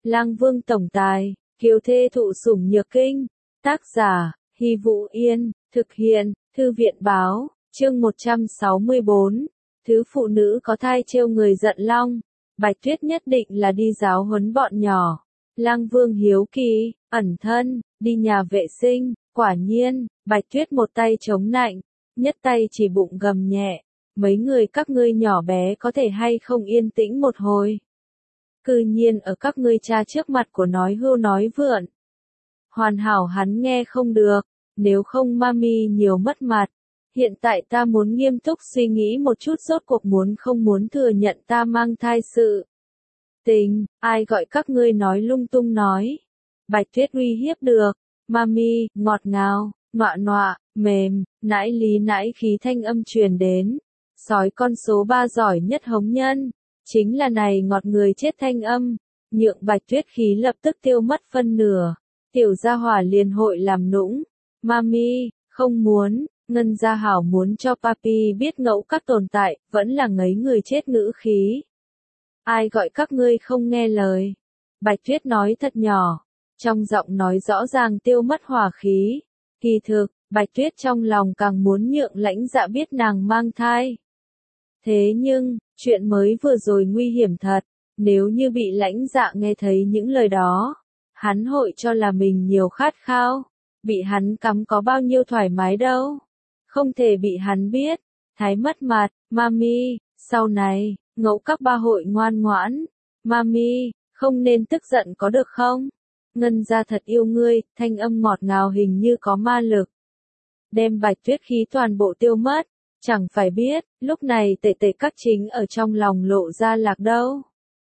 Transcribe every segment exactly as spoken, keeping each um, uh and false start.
Lang Vương tổng tài, kiều thê thụ sủng nhược kinh. Tác giả, Hy Vũ Yên, thực hiện, Thư viện báo, chương một trăm sáu mươi bốn. Thứ phụ nữ có thai trêu người giận long. Bạch Tuyết nhất định là đi giáo huấn bọn nhỏ. Lang Vương hiếu kỳ, ẩn thân, đi nhà vệ sinh, quả nhiên, Bạch Tuyết một tay chống nạnh, nhất tay chỉ bụng gầm nhẹ. Mấy người các ngươi nhỏ bé có thể hay không yên tĩnh một hồi. Cư nhiên ở các ngươi cha trước mặt của nói hưu nói vượn. Hoàn hảo hắn nghe không được, nếu không mami nhiều mất mặt. Hiện tại ta muốn nghiêm túc suy nghĩ một chút rốt cuộc muốn không muốn thừa nhận ta mang thai sự. Tình, ai gọi các ngươi nói lung tung nói. Bạch Tuyết uy hiếp được, mami, ngọt ngào, nọa nọa, mềm, nãi lý nãi khí thanh âm truyền đến. Sói con số ba giỏi nhất hống nhân, chính là này ngọt người chết thanh âm, nhượng Bạch Tuyết khí lập tức tiêu mất phân nửa. Tiểu gia hỏa liền hội làm nũng, mami, không muốn, Ngân gia hảo muốn cho papi biết ngẫu các tồn tại, vẫn là ngấy người chết ngữ khí. Ai gọi các ngươi không nghe lời? Bạch Tuyết nói thật nhỏ, trong giọng nói rõ ràng tiêu mất hòa khí. Kỳ thực, Bạch Tuyết trong lòng càng muốn nhượng Lãnh Dạ biết nàng mang thai. Thế nhưng, chuyện mới vừa rồi nguy hiểm thật, nếu như bị Lãnh Dạ nghe thấy những lời đó, hắn hội cho là mình nhiều khát khao, bị hắn cắm có bao nhiêu thoải mái đâu. Không thể bị hắn biết, thái mất mặt, mami, sau này, ngẫu các ba hội ngoan ngoãn, mami, không nên tức giận có được không? Ngân gia thật yêu ngươi, thanh âm ngọt ngào hình như có ma lực. Đem Bạch Tuyết khí toàn bộ tiêu mất, chẳng phải biết, lúc này tệ tệ các chính ở trong lòng lộ ra lạc đâu.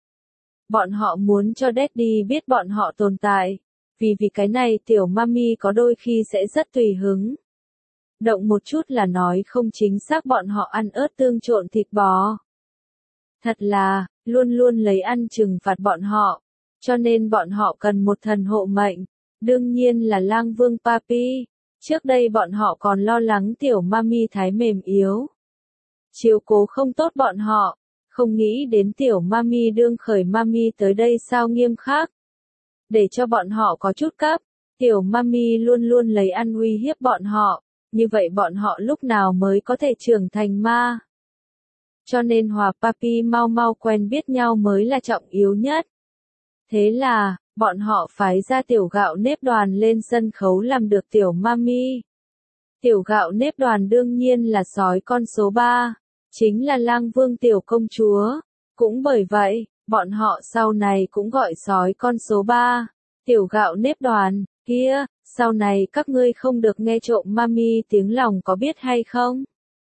Bọn họ muốn cho Daddy biết bọn họ tồn tại, vì vì cái này tiểu mami có đôi khi sẽ rất tùy hứng. Động một chút là nói không chính xác bọn họ ăn ớt tương trộn thịt bò. Thật là, luôn luôn lấy ăn trừng phạt bọn họ, cho nên bọn họ cần một thần hộ mệnh, đương nhiên là Lang Vương Papi. Trước đây bọn họ còn lo lắng tiểu mami thái mềm yếu, chiếu cố không tốt bọn họ, không nghĩ đến tiểu mami đương khởi mami tới đây sao nghiêm khắc. Để cho bọn họ có chút cấp, tiểu mami luôn luôn lấy ăn uy hiếp bọn họ, như vậy bọn họ lúc nào mới có thể trưởng thành ma. Cho nên hòa papi mau mau quen biết nhau mới là trọng yếu nhất. Thế là, bọn họ phái ra tiểu gạo nếp đoàn lên sân khấu làm được tiểu mami. Tiểu gạo nếp đoàn đương nhiên là sói con số ba, chính là Lang Vương tiểu công chúa. Cũng bởi vậy, bọn họ sau này cũng gọi sói con số ba, tiểu gạo nếp đoàn, kia, sau này các ngươi không được nghe trộm mami tiếng lòng có biết hay không?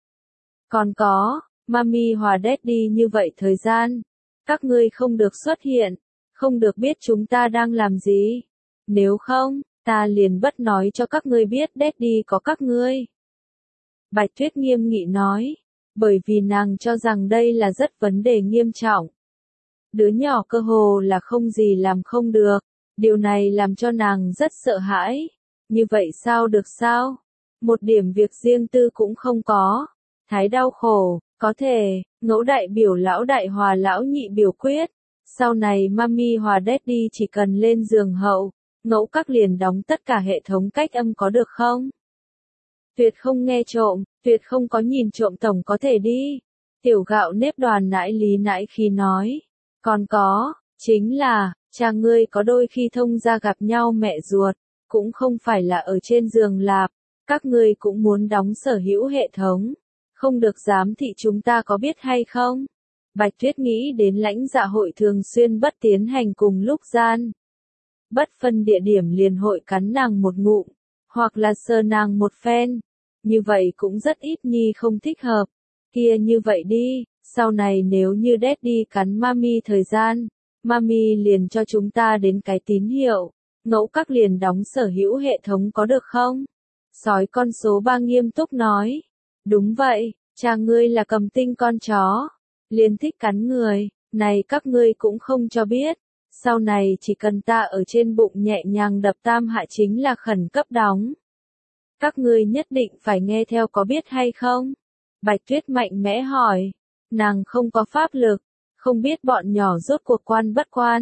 Còn có, mami hòa Daddy như vậy thời gian, các ngươi không được xuất hiện, không được biết chúng ta đang làm gì. Nếu không, ta liền bất nói cho các ngươi biết Daddy có các ngươi. Bạch Tuyết nghiêm nghị nói, bởi vì nàng cho rằng đây là rất vấn đề nghiêm trọng. Đứa nhỏ cơ hồ là không gì làm không được, điều này làm cho nàng rất sợ hãi. Như vậy sao được sao? Một điểm việc riêng tư cũng không có. Thái đau khổ, có thể, ngẫu đại biểu lão đại hòa lão nhị biểu quyết. Sau này mami hòa Daddy chỉ cần lên giường hậu, ngẫu các liền đóng tất cả hệ thống cách âm có được không? Tuyệt không nghe trộm, tuyệt không có nhìn trộm tổng có thể đi. Tiểu gạo nếp đoàn nãi lý nãi khi nói. Còn có, chính là, cha ngươi có đôi khi thông ra gặp nhau mẹ ruột, cũng không phải là ở trên giường lạp, các ngươi cũng muốn đóng sở hữu hệ thống, không được giám thị chúng ta có biết hay không? Bạch Tuyết nghĩ đến Lãnh Dạ hội thường xuyên bất tiến hành cùng lúc gian. Bất phân địa điểm liền hội cắn nàng một ngụm, hoặc là sờ nàng một phen, như vậy cũng rất ít nhi không thích hợp. Kia như vậy đi, sau này nếu như Daddy cắn mami thời gian, mami liền cho chúng ta đến cái tín hiệu, ngẫu các liền đóng sở hữu hệ thống có được không? Sói con số ba nghiêm túc nói, đúng vậy, cha ngươi là cầm tinh con chó, liền thích cắn người, này các ngươi cũng không cho biết, sau này chỉ cần ta ở trên bụng nhẹ nhàng đập tam hạ chính là khẩn cấp đóng. Các ngươi nhất định phải nghe theo có biết hay không? Bạch Tuyết mạnh mẽ hỏi, nàng không có pháp lực, không biết bọn nhỏ rốt cuộc quan bất quan,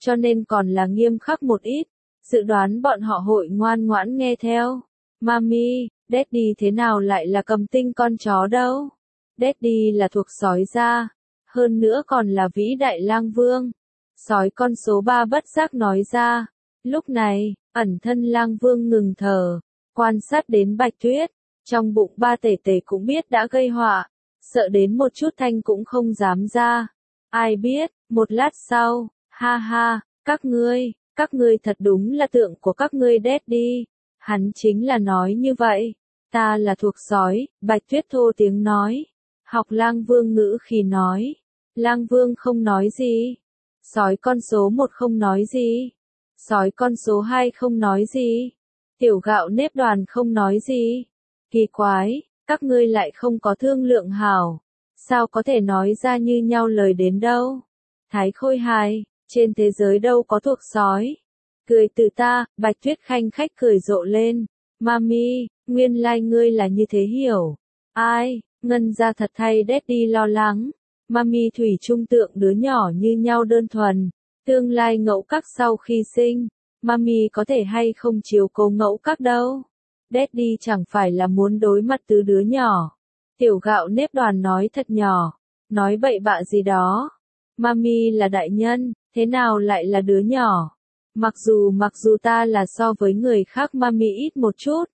cho nên còn là nghiêm khắc một ít, dự đoán bọn họ hội ngoan ngoãn nghe theo. Mami, Daddy thế nào lại là cầm tinh con chó đâu? Daddy là thuộc sói gia, hơn nữa còn là vĩ đại lang vương. Sói con số ba bất giác nói ra. Lúc này, ẩn thân lang vương ngừng thở, quan sát đến Bạch Tuyết, trong bụng ba tể tể cũng biết đã gây họa, sợ đến một chút thanh cũng không dám ra. Ai biết, một lát sau, ha ha, các ngươi, các ngươi thật đúng là tượng của các ngươi Daddy. Hắn chính là nói như vậy, ta là thuộc sói, Bạch Tuyết thô tiếng nói. Học lang vương ngữ khi nói, lang vương không nói gì, sói con số một không nói gì, sói con số hai không nói gì, tiểu gạo nếp đoàn không nói gì. Kỳ quái, các ngươi lại không có thương lượng hảo, sao có thể nói ra như nhau lời đến đâu. Thái Khôi hài, trên thế giới đâu có thuộc sói. Cười từ ta, Bạch Tuyết khanh khách cười rộ lên. Mami, nguyên lai like ngươi là như thế hiểu. Ai, Ngân ra thật thay Daddy lo lắng. Mami thủy chung tượng đứa nhỏ như nhau đơn thuần. Tương lai ngẫu các sau khi sinh, Mami có thể hay không chiếu cố ngẫu các đâu. Daddy chẳng phải là muốn đối mặt tứ đứa nhỏ. Tiểu gạo nếp đoàn nói thật nhỏ, nói bậy bạ gì đó. Mami là đại nhân, thế nào lại là đứa nhỏ? Mặc dù mặc dù ta là so với người khác Mami ít một chút.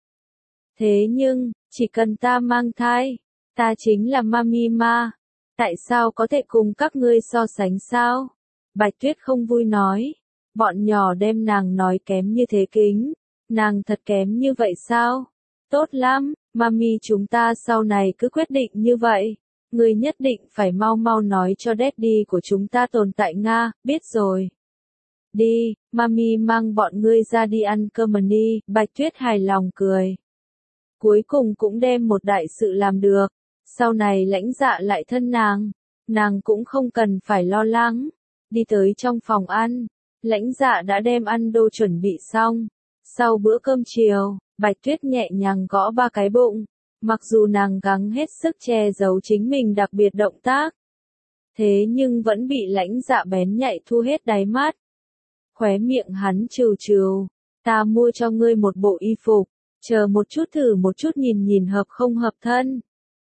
Thế nhưng, chỉ cần ta mang thai, ta chính là Mami ma. Tại sao có thể cùng các ngươi so sánh sao? Bạch Tuyết không vui nói. Bọn nhỏ đem nàng nói kém như thế kính. Nàng thật kém như vậy sao? Tốt lắm, Mami chúng ta sau này cứ quyết định như vậy. Ngươi nhất định phải mau mau nói cho Daddy của chúng ta tồn tại Nga, biết rồi. Đi, Mami mang bọn ngươi ra đi ăn cơm đi, Bạch Tuyết hài lòng cười. Cuối cùng cũng đem một đại sự làm được. Sau này lãnh dạ lại thân nàng, nàng cũng không cần phải lo lắng. Đi tới trong phòng ăn, lãnh dạ đã đem ăn đô chuẩn bị xong. Sau bữa cơm chiều, Bạch Tuyết nhẹ nhàng gõ ba cái bụng. Mặc dù nàng gắng hết sức che giấu chính mình đặc biệt động tác, thế nhưng vẫn bị lãnh dạ bén nhạy thu hết đáy mắt. Khóe miệng hắn trừ trừ, ta mua cho ngươi một bộ y phục, chờ một chút thử một chút nhìn nhìn hợp không hợp thân.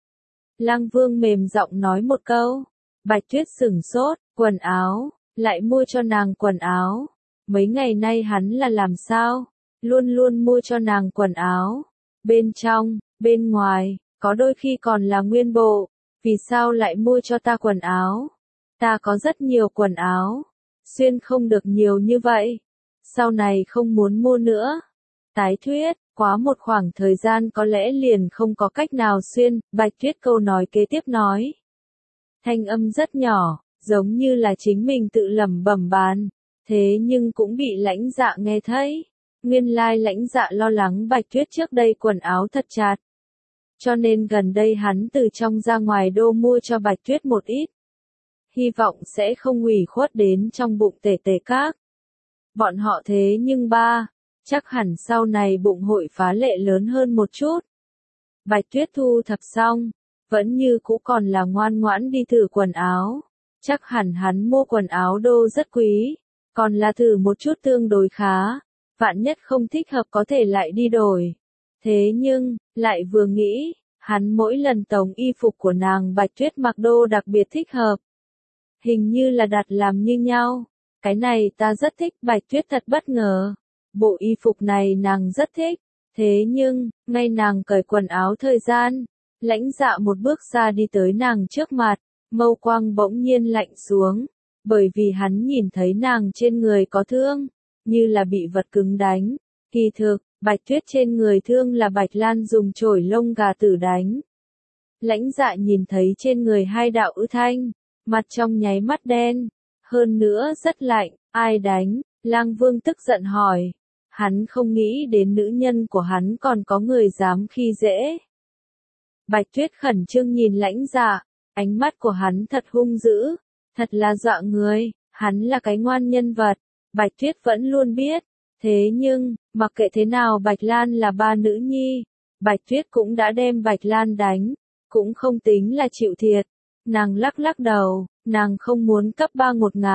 Lang Vương mềm giọng nói một câu, Bạch Tuyết sửng sốt, quần áo, lại mua cho nàng quần áo. Mấy ngày nay hắn là làm sao? Luôn luôn mua cho nàng quần áo. Bên trong, bên ngoài, có đôi khi còn là nguyên bộ. Vì sao lại mua cho ta quần áo? Ta có rất nhiều quần áo. Xuyên không được nhiều như vậy. Sau này không muốn mua nữa. Tái thuyết, quá một khoảng thời gian có lẽ liền không có cách nào xuyên. Bạch Tuyết câu nói kế tiếp nói. Thanh âm rất nhỏ, giống như là chính mình tự lẩm bẩm bàn. Thế nhưng cũng bị lãnh dạ nghe thấy. Nguyên lai lãnh dạ lo lắng Bạch Tuyết trước đây quần áo thật chặt. Cho nên gần đây hắn từ trong ra ngoài đô mua cho Bạch Tuyết một ít. Hy vọng sẽ không ủy khuất đến trong bụng tể tể các. Bọn họ thế nhưng ba, chắc hẳn sau này bụng hội phá lệ lớn hơn một chút. Bạch Tuyết thu thập xong, vẫn như cũ còn là ngoan ngoãn đi thử quần áo. Chắc hẳn hắn mua quần áo đô rất quý, còn là thử một chút tương đối khá. Vạn nhất không thích hợp có thể lại đi đổi. Thế nhưng, lại vừa nghĩ, hắn mỗi lần tống y phục của nàng Bạch Tuyết mặc đô đặc biệt thích hợp. Hình như là đặt làm như nhau. Cái này ta rất thích, Bạch Tuyết thật bất ngờ. Bộ y phục này nàng rất thích. Thế nhưng, ngay nàng cởi quần áo thời gian, lãnh dạ một bước ra đi tới nàng trước mặt, mâu quang bỗng nhiên lạnh xuống. Bởi vì hắn nhìn thấy nàng trên người có thương, như là bị vật cứng đánh. Kỳ thực, Bạch Tuyết trên người thương là Bạch Lan dùng chổi lông gà tử đánh. Lãnh dạ nhìn thấy trên người hai đạo ứ thanh, mặt trong nháy mắt đen, hơn nữa rất lạnh, ai đánh? Lang Vương tức giận hỏi. Hắn không nghĩ đến nữ nhân của hắn còn có người dám khi dễ. Bạch Tuyết khẩn trương nhìn lãnh dạ, ánh mắt của hắn thật hung dữ, thật là dọa người, hắn là cái ngoan nhân vật. Bạch Tuyết vẫn luôn biết, thế nhưng, mặc kệ thế nào Bạch Lan là ba nữ nhi, Bạch Tuyết cũng đã đem Bạch Lan đánh, cũng không tính là chịu thiệt. Nàng lắc lắc đầu, nàng không muốn cấp ba ngột ngạt,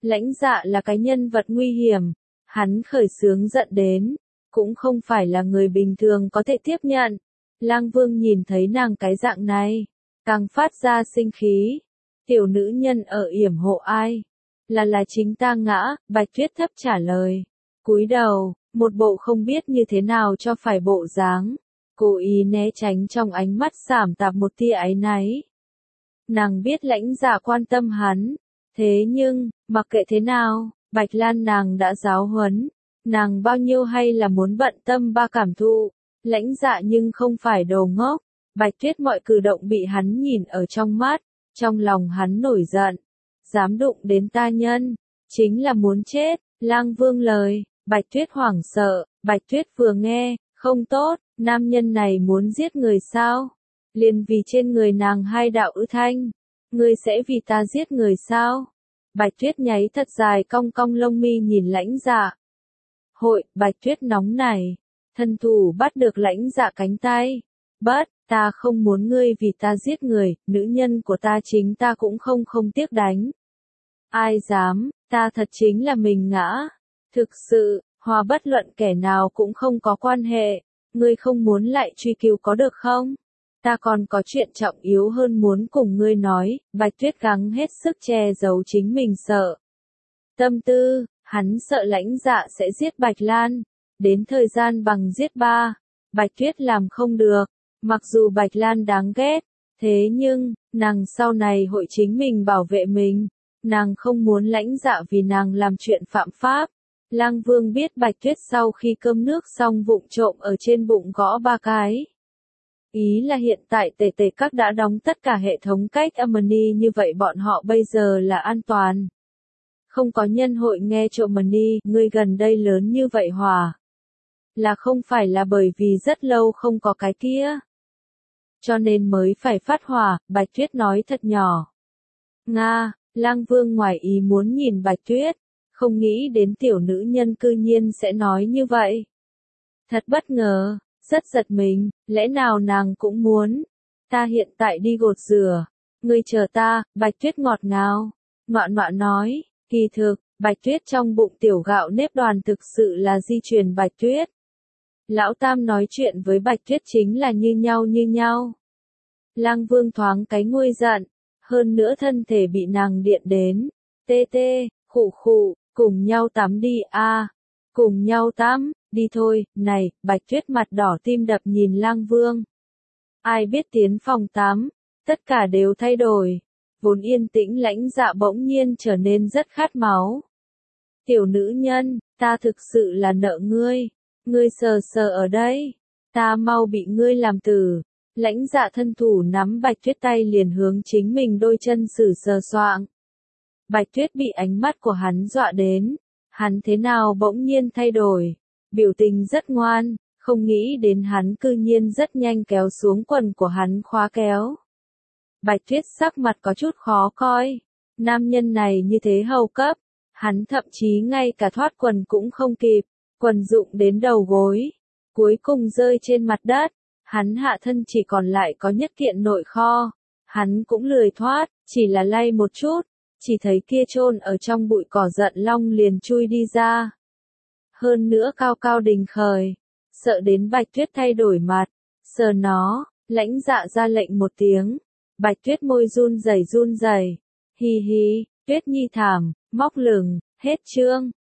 Lãnh Dạ là cái nhân vật nguy hiểm, hắn khởi xướng giận đến, cũng không phải là người bình thường có thể tiếp nhận. Lang Vương nhìn thấy nàng cái dạng này, càng phát ra sinh khí. Tiểu nữ nhân ở yểm hộ ai? Là là chính ta ngã, Bạch Tuyết thấp trả lời. Cúi đầu, một bộ không biết như thế nào cho phải bộ dáng, cố ý né tránh trong ánh mắt sảm tạp một tia áy náy. Nàng biết Lãnh Dạ quan tâm hắn, thế nhưng, mặc kệ thế nào, Bạch Lan nàng đã giáo huấn, nàng bao nhiêu hay là muốn bận tâm ba cảm thụ. Lãnh Dạ nhưng không phải đồ ngốc, Bạch Tuyết mọi cử động bị hắn nhìn ở trong mắt, trong lòng hắn nổi giận, dám đụng đến ta nhân, chính là muốn chết. Lang Vương lời, Bạch Tuyết hoảng sợ, Bạch Tuyết vừa nghe, không tốt, nam nhân này muốn giết người sao? Liền vì trên người nàng hai đạo ư thanh, ngươi sẽ vì ta giết người sao? Bạch Tuyết nháy thật dài cong cong lông mi nhìn Lãnh Dạ. Hội, Bạch Tuyết nóng này, thân thủ bắt được Lãnh Dạ cánh tay. Bất, ta không muốn ngươi vì ta giết người, nữ nhân của ta chính ta cũng không không tiếc đánh. Ai dám, ta thật chính là mình ngã. Thực sự, hòa bất luận kẻ nào cũng không có quan hệ, ngươi không muốn lại truy cứu có được không? Ta còn có chuyện trọng yếu hơn muốn cùng ngươi nói. Bạch Tuyết gắng hết sức che giấu chính mình sợ. Tâm tư, hắn sợ Lãnh Dạ sẽ giết Bạch Lan, đến thời gian bằng giết ba, Bạch Tuyết làm không được, mặc dù Bạch Lan đáng ghét, thế nhưng, nàng sau này hội chính mình bảo vệ mình, nàng không muốn Lãnh Dạ vì nàng làm chuyện phạm pháp. Lang Vương biết Bạch Tuyết sau khi cơm nước xong vụng trộm ở trên bụng gõ ba cái. Ý là hiện tại tề tề các đã đóng tất cả hệ thống cách âm money, như vậy bọn họ bây giờ là an toàn. Không có nhân hội nghe trộm money, ngươi gần đây lớn như vậy hòa. Là không phải là bởi vì rất lâu không có cái kia. Cho nên mới phải phát hỏa, Bạch Tuyết nói thật nhỏ. Nga, Lang Vương ngoài ý muốn nhìn Bạch Tuyết, không nghĩ đến tiểu nữ nhân cư nhiên sẽ nói như vậy. Thật bất ngờ, rất giật mình, lẽ nào nàng cũng muốn. Ta hiện tại đi gột rửa, ngươi chờ ta. Bạch Tuyết ngọt ngào, ngoạn ngoạn nói, kỳ thực, Bạch Tuyết trong bụng tiểu gạo nếp đoàn thực sự là di truyền Bạch Tuyết. Lão Tam nói chuyện với Bạch Tuyết chính là như nhau như nhau. Lang Vương thoáng cái nguôi giận, hơn nữa thân thể bị nàng điện đến. Tê tê, khụ khụ, cùng nhau tắm đi a, à, cùng nhau tắm, đi thôi. Này, Bạch Tuyết mặt đỏ tim đập nhìn Lang Vương. Ai biết tiến phòng tắm, tất cả đều thay đổi. Vốn yên tĩnh Lãnh Dạ bỗng nhiên trở nên rất khát máu. Tiểu nữ nhân, ta thực sự là nợ ngươi. Ngươi sờ sờ ở đây, ta mau bị ngươi làm tử. Lãnh Dạ thân thủ nắm Bạch Tuyết tay liền hướng chính mình đôi chân sử sờ soạng. Bạch Tuyết bị ánh mắt của hắn dọa đến, hắn thế nào bỗng nhiên thay đổi, biểu tình rất ngoan, không nghĩ đến hắn cư nhiên rất nhanh kéo xuống quần của hắn khóa kéo. Bạch Tuyết sắc mặt có chút khó coi, nam nhân này như thế hầu cấp, hắn thậm chí ngay cả thoát quần cũng không kịp. Quần rụng đến đầu gối, cuối cùng rơi trên mặt đất, hắn hạ thân chỉ còn lại có nhất kiện nội kho, hắn cũng lười thoát, chỉ là lay một chút, chỉ thấy kia chôn ở trong bụi cỏ giận long liền chui đi ra. Hơn nữa cao cao đình khởi, sợ đến Bạch Tuyết thay đổi mặt, sờ nó, Lãnh Dạ ra lệnh một tiếng, Bạch Tuyết môi run rẩy run rẩy, hi hi, Tuyết Nhi thảm, móc lửng, hết chương.